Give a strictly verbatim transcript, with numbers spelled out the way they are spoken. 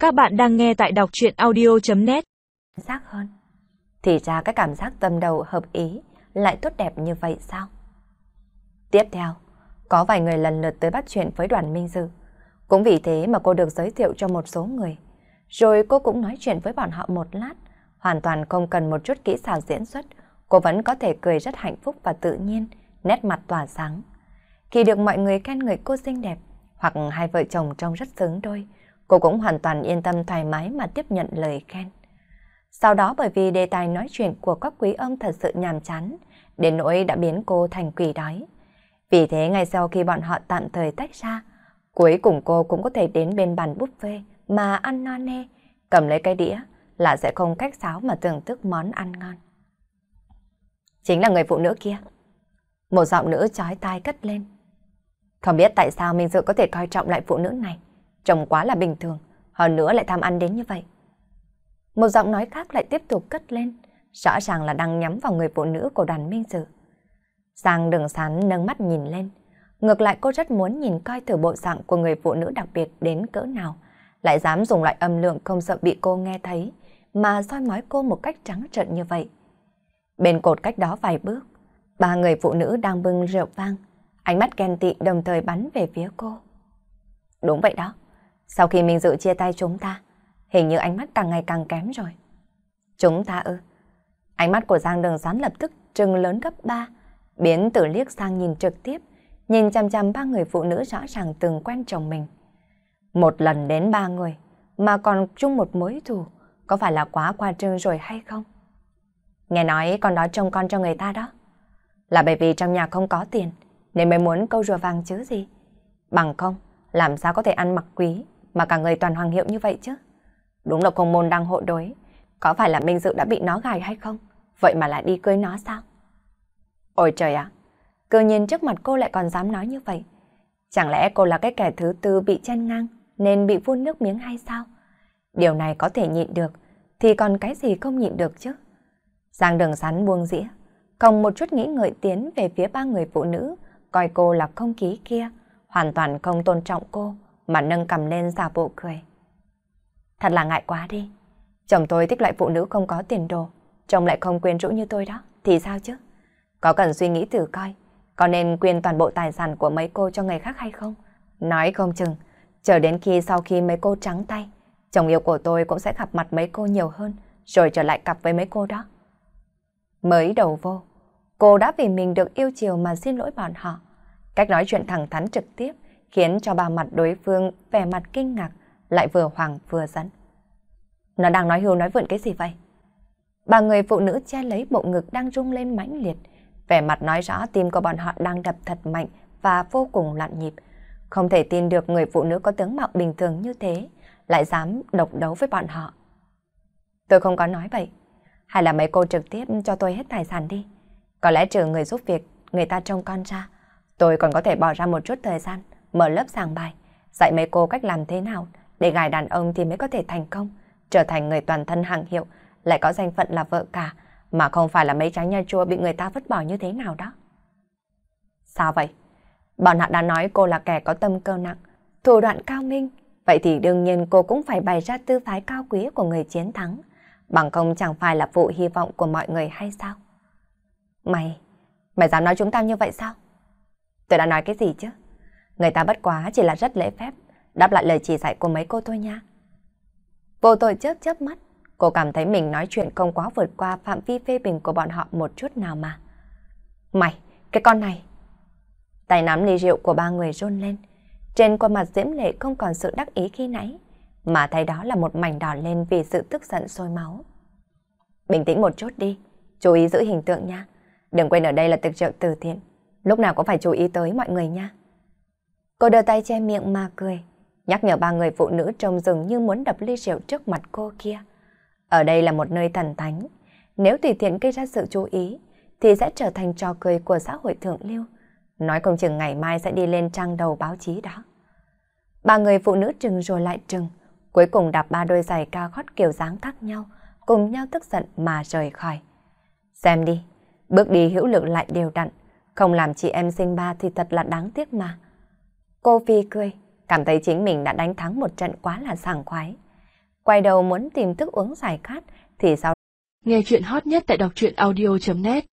Các bạn đang nghe tại đọc truyện audio chấm net. Giác hơn. Thì ra cái cảm giác tâm đầu hợp ý lại tốt đẹp như vậy sao? Tiếp theo, có vài người lần lượt tới bắt chuyện với Đoàn Minh Dư. Cũng vì thế mà cô được giới thiệu cho một số người. Rồi cô cũng nói chuyện với bọn họ một lát. Hoàn toàn không cần một chút kỹ xảo diễn xuất. Cô vẫn có thể cười rất hạnh phúc và tự nhiên, nét mặt tỏa sáng. Khi được mọi người khen ngợi cô xinh đẹp, hoặc hai vợ chồng trông rất xứng đôi, cô cũng hoàn toàn yên tâm thoải mái mà tiếp nhận lời khen. Sau đó bởi vì đề tài nói chuyện của các quý ông thật sự nhàm chán, đến nỗi đã biến cô thành quỷ đói. Vì thế ngay sau khi bọn họ tạm thời tách ra, cuối cùng cô cũng có thể đến bên bàn buffet mà ăn no nê, cầm lấy cái đĩa là sẽ không cách sáo mà thưởng thức món ăn ngon. Chính là người phụ nữ kia. Một giọng nữ chói tai cất lên. Không biết tại sao Minh Dự có thể coi trọng lại phụ nữ này. Trông quá là bình thường, hơn nữa lại tham ăn đến như vậy. Một giọng nói khác lại tiếp tục cất lên, rõ ràng là đang nhắm vào người phụ nữ của Đoàn Minh Dự. Giang Đường Sán nâng mắt nhìn lên. Ngược lại cô rất muốn nhìn coi thử bộ dạng của người phụ nữ đặc biệt đến cỡ nào, lại dám dùng loại âm lượng không sợ bị cô nghe thấy, mà soi mói cô một cách trắng trợn như vậy. Bên cột cách đó vài bước, ba người phụ nữ đang bưng rượu vang, ánh mắt ghen tị đồng thời bắn về phía cô. Đúng vậy đó, sau khi Minh Dự chia tay chúng ta, hình như ánh mắt càng ngày càng kém rồi. Chúng ta ư? Ánh mắt của Giang Đường Sán lập tức trừng lớn gấp ba, biến từ liếc sang nhìn trực tiếp, nhìn chằm chằm ba người phụ nữ rõ ràng từng quen chồng mình. Một lần đến ba người, mà còn chung một mối thù, có phải là quá qua trương rồi hay không? Nghe nói con đó trông con cho người ta đó. Là bởi vì trong nhà không có tiền, nên mới muốn câu rùa vàng chứ gì. Bằng không, làm sao có thể ăn mặc quý, mà cả người toàn hoàng hiệu như vậy chứ? Đúng là công môn đang hộ đối. Có phải là Minh Dự đã bị nó gài hay không? Vậy mà lại đi cưới nó sao? Ôi trời ạ! Cơ nhiên trước mặt cô lại còn dám nói như vậy. Chẳng lẽ cô là cái kẻ thứ tư bị chen ngang nên bị phun nước miếng hay sao? Điều này có thể nhịn được, thì còn cái gì không nhịn được chứ? Giang Đường Sán buông dĩa, không một chút nghĩ ngợi tiến về phía ba người phụ nữ, coi cô là không khí kia, hoàn toàn không tôn trọng cô, mà nâng cầm lên giả bộ cười. Thật là ngại quá đi. Chồng tôi thích loại phụ nữ không có tiền đồ, chồng lại không quyến rũ như tôi đó, thì sao chứ? Có cần suy nghĩ thử coi, có nên quyên toàn bộ tài sản của mấy cô cho người khác hay không? Nói không chừng, chờ đến khi sau khi mấy cô trắng tay, chồng yêu của tôi cũng sẽ gặp mặt mấy cô nhiều hơn, rồi trở lại cặp với mấy cô đó. Mới đầu vô, cô đã vì mình được yêu chiều mà xin lỗi bọn họ. Cách nói chuyện thẳng thắn trực tiếp khiến cho ba mặt đối phương vẻ mặt kinh ngạc, lại vừa hoảng vừa giận. Nó đang nói hưu nói vượn cái gì vậy? Ba người phụ nữ che lấy bộ ngực đang rung lên mãnh liệt, vẻ mặt nói rõ tim của bọn họ đang đập thật mạnh và vô cùng loạn nhịp. Không thể tin được người phụ nữ có tướng mạo bình thường như thế lại dám độc đấu với bọn họ. Tôi không có nói vậy. Hay là mấy cô trực tiếp cho tôi hết tài sản đi. Có lẽ trừ người giúp việc, người ta trông con ra, tôi còn có thể bỏ ra một chút thời gian, mở lớp giảng bài, dạy mấy cô cách làm thế nào để gài đàn ông thì mới có thể thành công, trở thành người toàn thân hàng hiệu, lại có danh phận là vợ cả, mà không phải là mấy trái nha chua bị người ta vứt bỏ như thế nào đó. Sao vậy? Bọn họ đã nói cô là kẻ có tâm cơ nặng, thủ đoạn cao minh, vậy thì đương nhiên cô cũng phải bày ra tư thái cao quý của người chiến thắng, bằng không chẳng phải là phụ hy vọng của mọi người hay sao? Mày, mày dám nói chúng ta như vậy sao? Tôi đã nói cái gì chứ? Người ta bất quá chỉ là rất lễ phép, đáp lại lời chỉ dạy của mấy cô thôi nha. Vô tội chớp chớp mắt, cô cảm thấy mình nói chuyện không quá vượt qua phạm vi phê bình của bọn họ một chút nào mà. Mày, cái con này! Tay nắm ly rượu của ba người run lên, trên khuôn mặt diễm lệ không còn sự đắc ý khi nãy, mà thay đó là một mảnh đỏ lên vì sự tức giận sôi máu. Bình tĩnh một chút đi, chú ý giữ hình tượng nha. Đừng quên ở đây là tiệc rượu từ thiện, lúc nào cũng phải chú ý tới mọi người nha. Cô đưa tay che miệng mà cười, nhắc nhở ba người phụ nữ trông dường như muốn đập ly rượu trước mặt cô kia. Ở đây là một nơi thần thánh, nếu tùy tiện gây ra sự chú ý thì sẽ trở thành trò cười của xã hội thượng lưu. Nói không chừng ngày mai sẽ đi lên trang đầu báo chí đó. Ba người phụ nữ trừng rồi lại trừng, cuối cùng đạp ba đôi giày cao gót kiểu dáng khác nhau, cùng nhau tức giận mà rời khỏi. Xem đi, bước đi hữu lực lại đều đặn, không làm chị em sinh ba thì thật là đáng tiếc mà. Cô Phi cười, cảm thấy chính mình đã đánh thắng một trận quá là sảng khoái. quay đầu muốn tìm thức uống giải khát, thì sau Nghe chuyện hot nhất tại đọc truyện audio chấm net